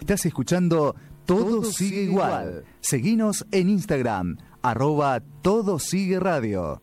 Estás escuchando Todo Sigue Igual. Seguinos en Instagram, @TodoSigueRadio.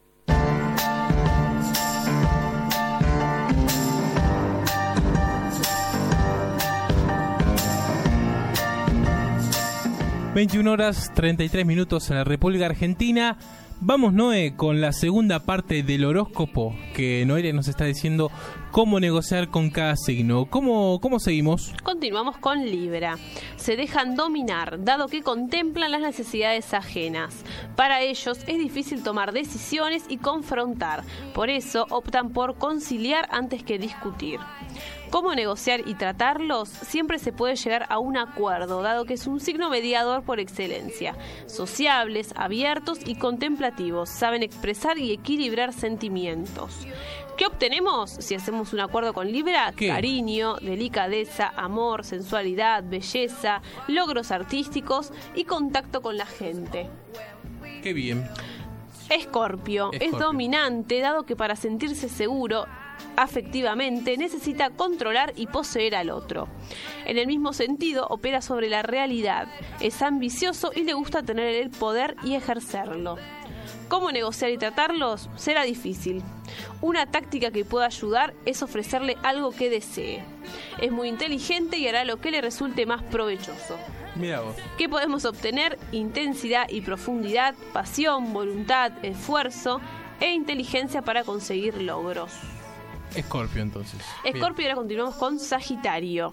(21:33) en la República Argentina. Vamos, Noé, con la segunda parte del horóscopo, que Noelia nos está diciendo cómo negociar con cada signo. ¿Cómo seguimos? Continuamos con Libra. Se dejan dominar, dado que contemplan las necesidades ajenas. Para ellos es difícil tomar decisiones y confrontar. Por eso optan por conciliar antes que discutir. ¿Cómo negociar y tratarlos? Siempre se puede llegar a un acuerdo, dado que es un signo mediador por excelencia. Sociables, abiertos y contemplativos, saben expresar y equilibrar sentimientos. ¿Qué obtenemos si hacemos un acuerdo con Libra? ¿Qué? Cariño, delicadeza, amor, sensualidad, belleza, logros artísticos y contacto con la gente. Qué bien. Escorpio es dominante, dado que para sentirse seguro afectivamente necesita controlar y poseer al otro. En el mismo sentido, opera sobre la realidad, es ambicioso y le gusta tener el poder y ejercerlo. ¿Cómo negociar y tratarlos? Será difícil. Una táctica que pueda ayudar es ofrecerle algo que desee. Es muy inteligente y hará lo que le resulte más provechoso. Mira vos. ¿Qué podemos obtener? Intensidad y profundidad, pasión, voluntad, esfuerzo e inteligencia para conseguir logros. Escorpio, entonces. Escorpio, ahora continuamos con Sagitario.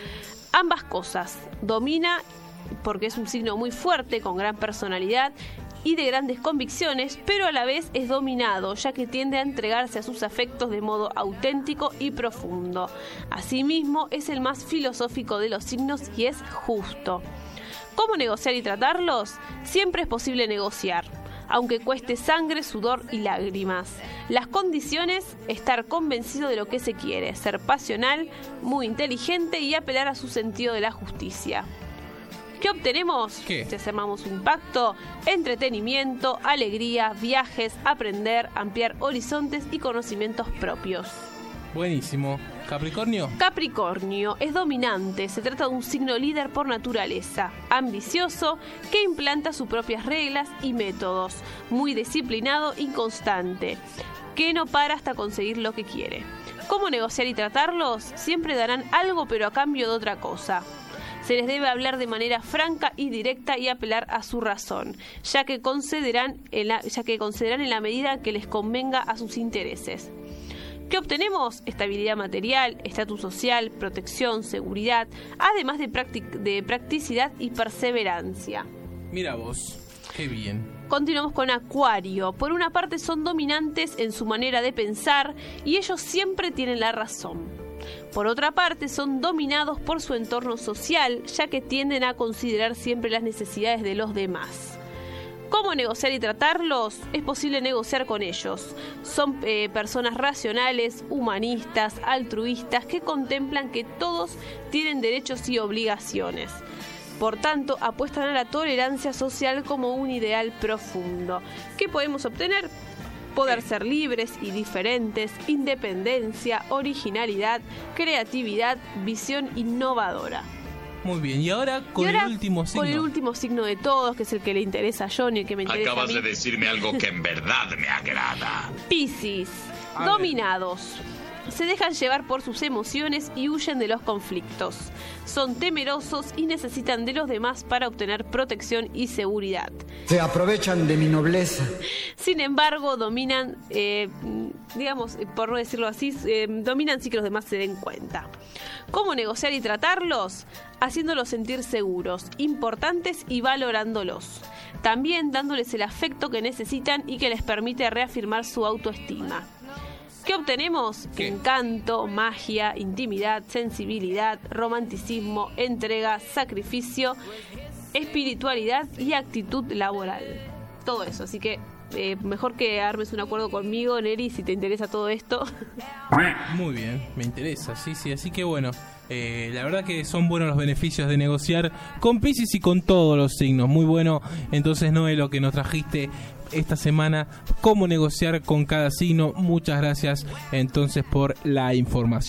Ambas cosas. Domina porque es un signo muy fuerte, con gran personalidad y de grandes convicciones, pero a la vez es dominado, ya que tiende a entregarse a sus afectos de modo auténtico y profundo. Asimismo, es el más filosófico de los signos y es justo. ¿Cómo negociar y tratarlos? Siempre es posible negociar, aunque cueste sangre, sudor y lágrimas. Las condiciones: estar convencido de lo que se quiere, ser pasional, muy inteligente y apelar a su sentido de la justicia. ¿Qué obtenemos? ¿Qué? Si hacemos un pacto: entretenimiento, alegría, viajes, aprender, ampliar horizontes y conocimientos propios. Buenísimo. ¿Capricornio? Capricornio es dominante, se trata de un signo líder por naturaleza, ambicioso, que implanta sus propias reglas y métodos, muy disciplinado y constante, que no para hasta conseguir lo que quiere. ¿Cómo negociar y tratarlos? Siempre darán algo, pero a cambio de otra cosa. Se les debe hablar de manera franca y directa y apelar a su razón, ya que concederán en la medida que les convenga a sus intereses. ¿Qué obtenemos? Estabilidad material, estatus social, protección, seguridad, además de practicidad y perseverancia. Mira vos, qué bien. Continuamos con Acuario. Por una parte son dominantes en su manera de pensar y ellos siempre tienen la razón. Por otra parte son dominados por su entorno social, ya que tienden a considerar siempre las necesidades de los demás. ¿Cómo negociar y tratarlos? Es posible negociar con ellos. Son personas racionales, humanistas, altruistas, que contemplan que todos tienen derechos y obligaciones. Por tanto, apuestan a la tolerancia social como un ideal profundo. ¿Qué podemos obtener? Poder ser libres y diferentes, independencia, originalidad, creatividad, visión innovadora. Muy bien, y ahora con el último signo. Con el último signo de todos, que es el que le interesa a Johnny, el que me interesa Acabas a mí. de decirme algo que en verdad me agrada. Piscis, dominados. Se dejan llevar por sus emociones y huyen de los conflictos. Son temerosos y necesitan de los demás para obtener protección y seguridad. Se aprovechan de mi nobleza. Sin embargo, dominan, digamos, por no decirlo así, dominan sin que los demás se den cuenta. ¿Cómo negociar y tratarlos? Haciéndolos sentir seguros, importantes y valorándolos. También dándoles el afecto que necesitan y que les permite reafirmar su autoestima. ¿Qué obtenemos? ¿Qué? Encanto, magia, intimidad, sensibilidad, romanticismo, entrega, sacrificio, espiritualidad y actitud laboral. Todo eso, así que mejor que armes un acuerdo conmigo, Neri, si te interesa todo esto. Muy bien, me interesa, sí, así que bueno, la verdad que son buenos los beneficios de negociar con Piscis y con todos los signos, muy bueno. Entonces, Noé, lo que nos trajiste esta semana, cómo negociar con cada signo. Muchas gracias entonces por la información.